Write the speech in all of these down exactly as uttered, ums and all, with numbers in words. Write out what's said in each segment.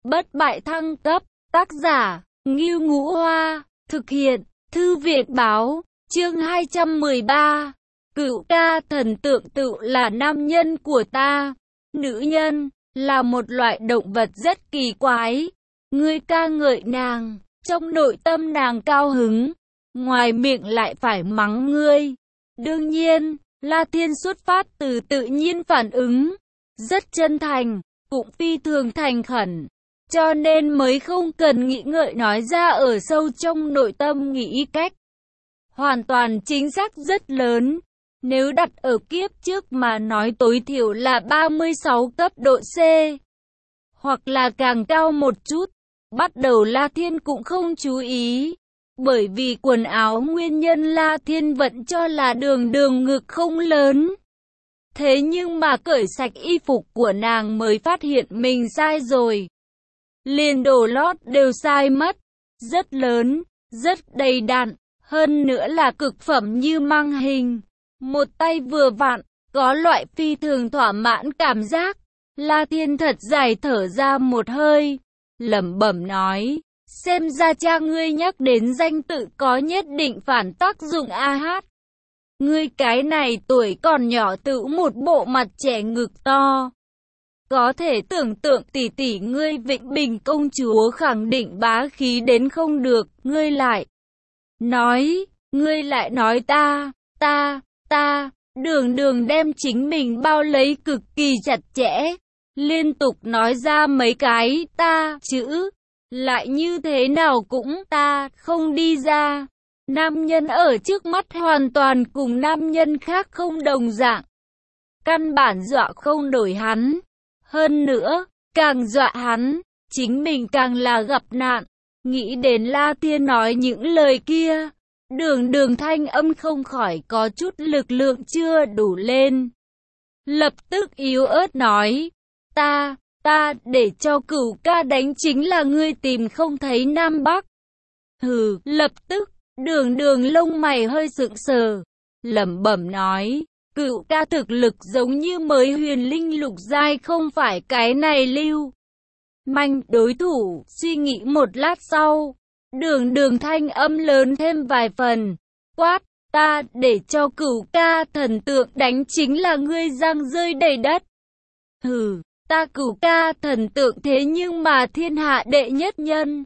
Bất bại thăng cấp, tác giả, Ngưu Ngũ Hoa, thực hiện, Thư viện báo, chương hai trăm mười ba. Cửu ca thần tượng tự là nam nhân của ta. Nữ nhân, là một loại động vật rất kỳ quái. Ngươi ca ngợi nàng, trong nội tâm nàng cao hứng, ngoài miệng lại phải mắng ngươi. Đương nhiên, La Thiên xuất phát từ tự nhiên phản ứng, rất chân thành, cũng phi thường thành khẩn, cho nên mới không cần nghĩ ngợi nói ra ở sâu trong nội tâm nghĩ cách. Hoàn toàn chính xác rất lớn. Nếu đặt ở kiếp trước mà nói tối thiểu là ba mươi sáu cấp độ C, hoặc là càng cao một chút. Bắt đầu La Thiên cũng không chú ý, bởi vì quần áo nguyên nhân La Thiên vẫn cho là đường đường ngực không lớn. Thế nhưng mà cởi sạch y phục của nàng mới phát hiện mình sai rồi. Liền đồ lót đều sai mất, rất lớn, rất đầy đặn, hơn nữa là cực phẩm như mang hình. Một tay vừa vặn, có loại phi thường thỏa mãn cảm giác. La Thiên thật dài thở ra một hơi, lẩm bẩm nói, xem ra cha ngươi nhắc đến danh tự có nhất định phản tác dụng a hát. Ngươi cái này tuổi còn nhỏ tự một bộ mặt trẻ ngực to. Có thể tưởng tượng tỷ tỷ ngươi Vĩnh Bình công chúa khẳng định bá khí đến không được, ngươi lại nói, ngươi lại nói ta, ta, ta, đường đường đem chính mình bao lấy cực kỳ chặt chẽ, liên tục nói ra mấy cái ta chữ, lại như thế nào cũng ta không đi ra. Nam nhân ở trước mắt hoàn toàn cùng nam nhân khác không đồng dạng, căn bản dọa không nổi hắn. Hơn nữa, càng dọa hắn, chính mình càng là gặp nạn. Nghĩ đến La Thiên nói những lời kia, đường đường thanh âm không khỏi có chút lực lượng chưa đủ lên. Lập tức yếu ớt nói, ta, ta để cho cửu ca đánh chính là ngươi tìm không thấy Nam Bắc. Hừ, lập tức, đường đường lông mày hơi sượng sờ, lẩm bẩm nói, cửu ca thực lực giống như mới huyền linh lục giai không phải cái này lưu manh đối thủ. Suy nghĩ một lát sau, đường đường thanh âm lớn thêm vài phần, quát, ta để cho cửu ca thần tượng đánh chính là ngươi răng rơi đầy đất. Hừ, ta cửu ca thần tượng thế nhưng mà thiên hạ đệ nhất nhân.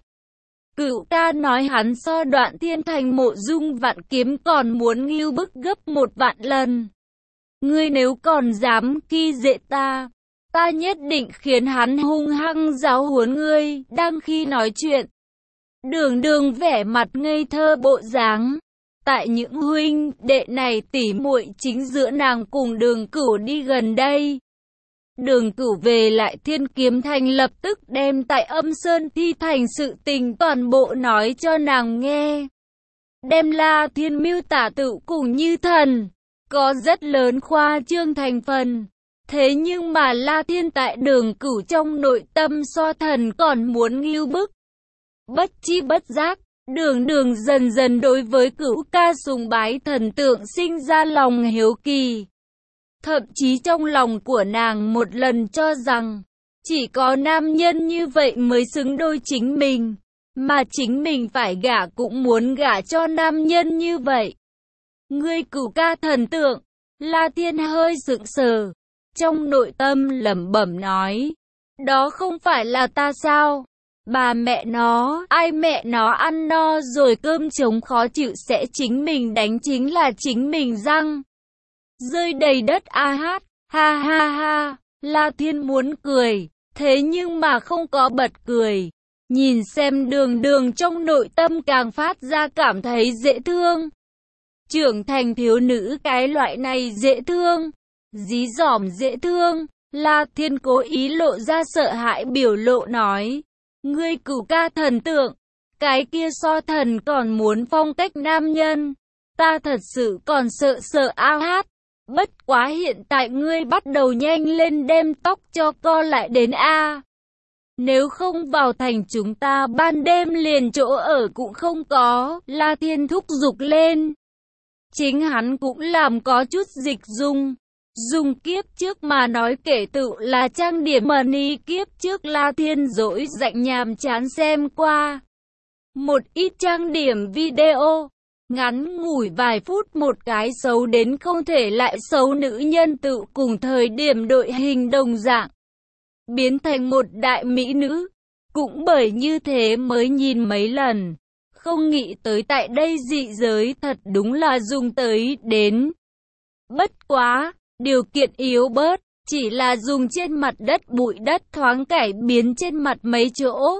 Cửu ca nói hắn so Đoạn Thiên Thành Mộ Dung Vạn Kiếm còn muốn ngưu bức gấp một vạn lần. Ngươi nếu còn dám khi dễ ta, ta nhất định khiến hắn hung hăng giáo huấn ngươi. Đang khi nói chuyện, đường đường vẻ mặt ngây thơ bộ dáng. Tại những huynh đệ này tỉ muội chính giữa nàng cùng Đường Cửu đi gần đây. Đường Cửu về lại Thiên Kiếm Thành lập tức đem tại Âm Sơn Thi Thành sự tình toàn bộ nói cho nàng nghe. Đem La Thiên miêu tả tự cùng như thần, có rất lớn khoa trương thành phần. Thế nhưng mà La Thiên tại Đường Cửu trong nội tâm so thần còn muốn ngưu bức. Bất chi bất giác, đường đường dần dần đối với Cửu ca sùng bái thần tượng sinh ra lòng hiếu kỳ. Thậm chí trong lòng của nàng một lần cho rằng, chỉ có nam nhân như vậy mới xứng đôi chính mình, mà chính mình phải gả cũng muốn gả cho nam nhân như vậy. Ngươi Cửu ca thần tượng, La Thiên hơi sững sờ, trong nội tâm lẩm bẩm nói, đó không phải là ta sao? Bà mẹ nó, ai mẹ nó ăn no rồi cơm trống khó chịu sẽ chính mình đánh chính là chính mình răng rơi đầy đất a hát, ha ha ha. La Thiên muốn cười, thế nhưng mà không có bật cười. Nhìn xem đường đường trong nội tâm càng phát ra cảm thấy dễ thương. Trưởng thành thiếu nữ cái loại này dễ thương, dí dỏm dễ thương. La Thiên cố ý lộ ra sợ hãi biểu lộ nói, ngươi Cửu ca thần tượng, cái kia so thần còn muốn phong cách nam nhân, ta thật sự còn sợ sợ a hát. Bất quá hiện tại ngươi bắt đầu nhanh lên đem tóc cho co lại đến a. Nếu không vào thành chúng ta ban đêm liền chỗ ở cũng không có. La Thiên thúc giục lên. Chính hắn cũng làm có chút dịch dung. Dùng kiếp trước mà nói kể tựu là trang điểm money kiếp trước La Thiên dỗi rảnh nhàm chán xem qua một ít trang điểm video, ngắn ngủi vài phút một cái xấu đến không thể lại xấu nữ nhân tự cùng thời điểm đội hình đồng dạng, biến thành một đại mỹ nữ. Cũng bởi như thế mới nhìn mấy lần, không nghĩ tới tại đây dị giới thật đúng là dùng tới đến. Bất quá, điều kiện yếu bớt, chỉ là dùng trên mặt đất bụi đất thoáng cải biến trên mặt mấy chỗ.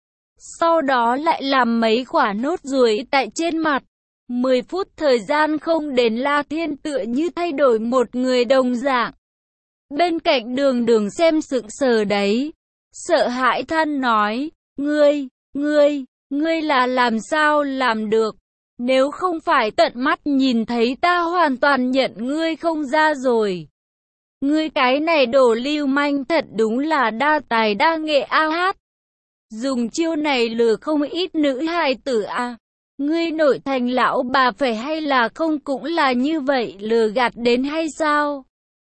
Sau đó lại làm mấy quả nốt ruồi tại trên mặt. mười phút thời gian không đến La Thiên tựa như thay đổi một người đồng dạng. Bên cạnh đường đường xem sững sờ đấy. Sợ hãi than nói, ngươi, ngươi, ngươi là làm sao làm được. Nếu không phải tận mắt nhìn thấy ta hoàn toàn nhận ngươi không ra rồi. Ngươi cái này đồ lưu manh thật đúng là đa tài đa nghệ a hát. Dùng chiêu này lừa không ít nữ hài tử a. Ngươi nội thành lão bà phải hay là không cũng là như vậy lừa gạt đến hay sao?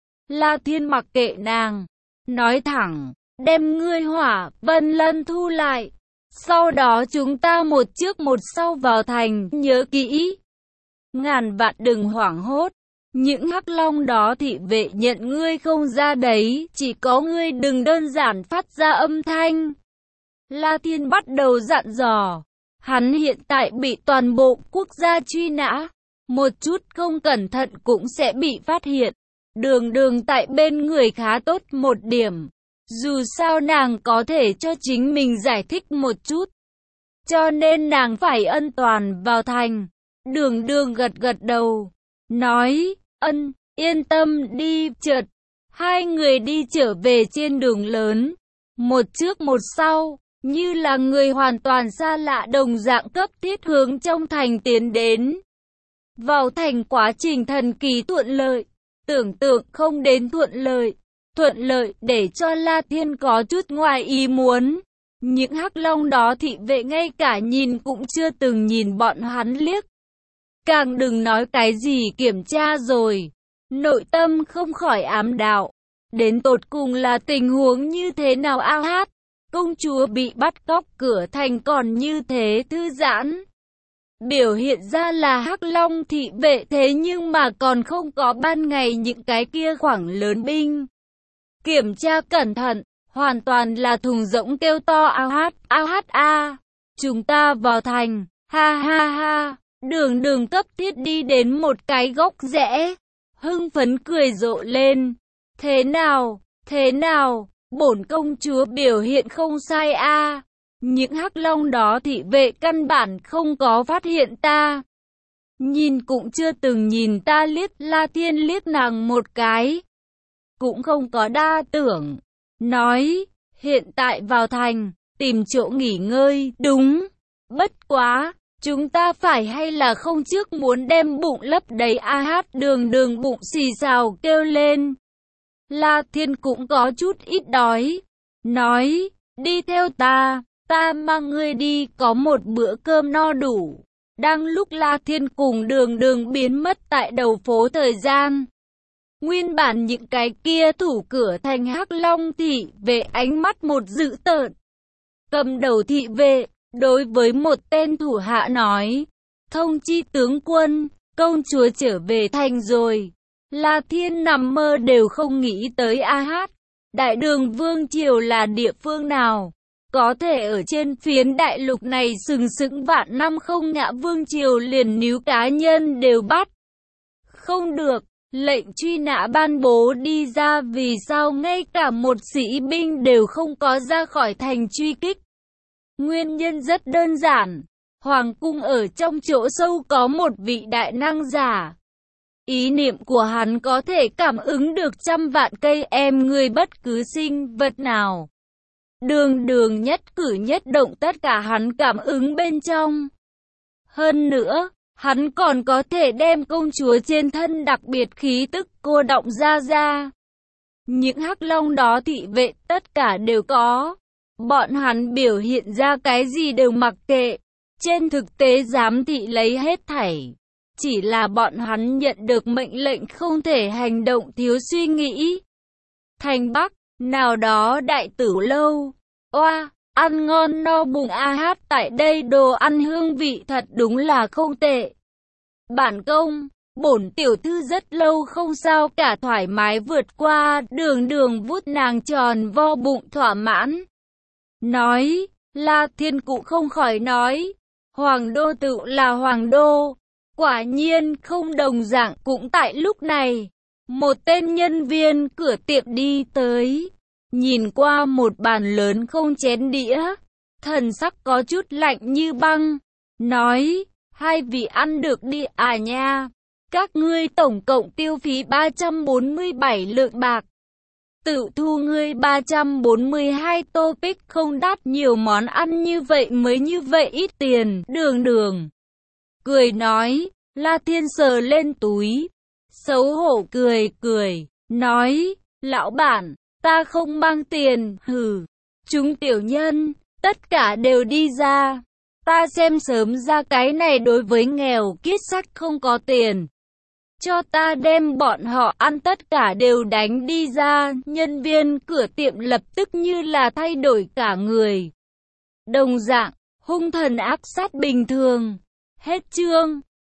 La Thiên mặc kệ nàng, nói thẳng, đem ngươi Hỏa Vân Lân thu lại. Sau đó chúng ta một trước một sau vào thành, nhớ kỹ. Ngàn vạn đừng hoảng hốt. Những hắc long đó thị vệ nhận ngươi không ra đấy, chỉ có ngươi đừng đơn giản phát ra âm thanh. La Thiên bắt đầu dặn dò. Hắn hiện tại bị toàn bộ quốc gia truy nã. Một chút không cẩn thận cũng sẽ bị phát hiện. Đường đường tại bên người khá tốt một điểm. Dù sao nàng có thể cho chính mình giải thích một chút. Cho nên nàng phải ân toàn vào thành. Đường đường gật gật đầu. Nói, ân, yên tâm đi, chợt. Hai người đi trở về trên đường lớn. Một trước một sau. Như là người hoàn toàn xa lạ đồng dạng cấp thiết hướng trong thành tiến đến. Vào thành quá trình thần kỳ thuận lợi. Tưởng tượng không đến thuận lợi. Thuận lợi để cho La Thiên có chút ngoài ý muốn. Những hắc long đó thị vệ ngay cả nhìn cũng chưa từng nhìn bọn hắn liếc. Càng đừng nói cái gì kiểm tra rồi. Nội tâm không khỏi ám đạo. Đến tột cùng là tình huống như thế nào a hát? Công chúa bị bắt cóc cửa thành còn như thế thư giãn. Biểu hiện ra là hắc long thị vệ thế nhưng mà còn không có ban ngày những cái kia khoảng lớn binh. Kiểm tra cẩn thận, hoàn toàn là thùng rỗng kêu to a hát, a hát a. Chúng ta vào thành, ha ha ha. Đường đường cấp thiết đi đến một cái góc rẽ. Hưng phấn cười rộ lên. Thế nào, thế nào, bổn công chúa biểu hiện không sai a. Những hắc long đó thị vệ căn bản không có phát hiện ta. Nhìn cũng chưa từng nhìn ta liếc. La Thiên liếc nàng một cái. Cũng không có đa tưởng. Nói, hiện tại vào thành, tìm chỗ nghỉ ngơi, đúng. Bất quá, chúng ta phải hay là không trước muốn đem bụng lấp đầy a hát đường đường bụng xì xào kêu lên. La Thiên cũng có chút ít đói. Nói, đi theo ta, ta mang ngươi đi có một bữa cơm no đủ. Đang lúc La Thiên cùng đường đường biến mất tại đầu phố thời gian. Nguyên bản những cái kia thủ cửa thành hắc long thị vệ ánh mắt một dữ tợn. Cầm đầu thị vệ, đối với một tên thủ hạ nói. Thông chi tướng quân, công chúa trở về thành rồi. La Thiên nằm mơ đều không nghĩ tới a hát. Đại đường vương triều là địa phương nào? Có thể ở trên phiến đại lục này sừng sững vạn năm không ngã vương triều liền níu cá nhân đều bắt. Không được, lệnh truy nã ban bố đi ra vì sao ngay cả một sĩ binh đều không có ra khỏi thành truy kích. Nguyên nhân rất đơn giản, hoàng cung ở trong chỗ sâu có một vị đại năng giả. Ý niệm của hắn có thể cảm ứng được trăm vạn cây em người bất cứ sinh vật nào. Đường đường nhất cử nhất động tất cả hắn cảm ứng bên trong. Hơn nữa, hắn còn có thể đem công chúa trên thân đặc biệt khí tức cô động ra ra. Những hắc long đó thị vệ tất cả đều có. Bọn hắn biểu hiện ra cái gì đều mặc kệ. Trên thực tế giám thị lấy hết thảy. chỉ là bọn hắn nhận được mệnh lệnh không thể hành động thiếu suy nghĩ. Thành Bắc, nào đó đại tử lâu. Oa, ăn ngon no bụng a hát tại đây đồ ăn hương vị thật đúng là không tệ. Bản công, bổn tiểu thư rất lâu không sao cả thoải mái vượt qua, đường đường vuốt nàng tròn vo bụng thỏa mãn. Nói, La Thiên Cụ không khỏi nói, Hoàng đô tự là Hoàng đô. Quả nhiên không đồng dạng. Cũng tại lúc này, một tên nhân viên cửa tiệm đi tới, nhìn qua một bàn lớn không chén đĩa, thần sắc có chút lạnh như băng, nói, hai vị ăn được đi à nha, các ngươi tổng cộng tiêu phí ba trăm bốn mươi bảy lượng bạc. Tự thu ngươi ba trăm bốn mươi hai tô pic không đắt, nhiều món ăn như vậy mới như vậy ít tiền. Đường đường cười nói, La Thiên sờ lên túi, xấu hổ cười cười, nói, lão bản, ta không mang tiền, hừ, chúng tiểu nhân, tất cả đều đi ra, ta xem sớm ra cái này đối với nghèo kiết sách không có tiền. Cho ta đem bọn họ ăn tất cả đều đánh đi ra, nhân viên cửa tiệm lập tức như là thay đổi cả người. Đồng dạng, hung thần ác sát bình thường. Hết chương.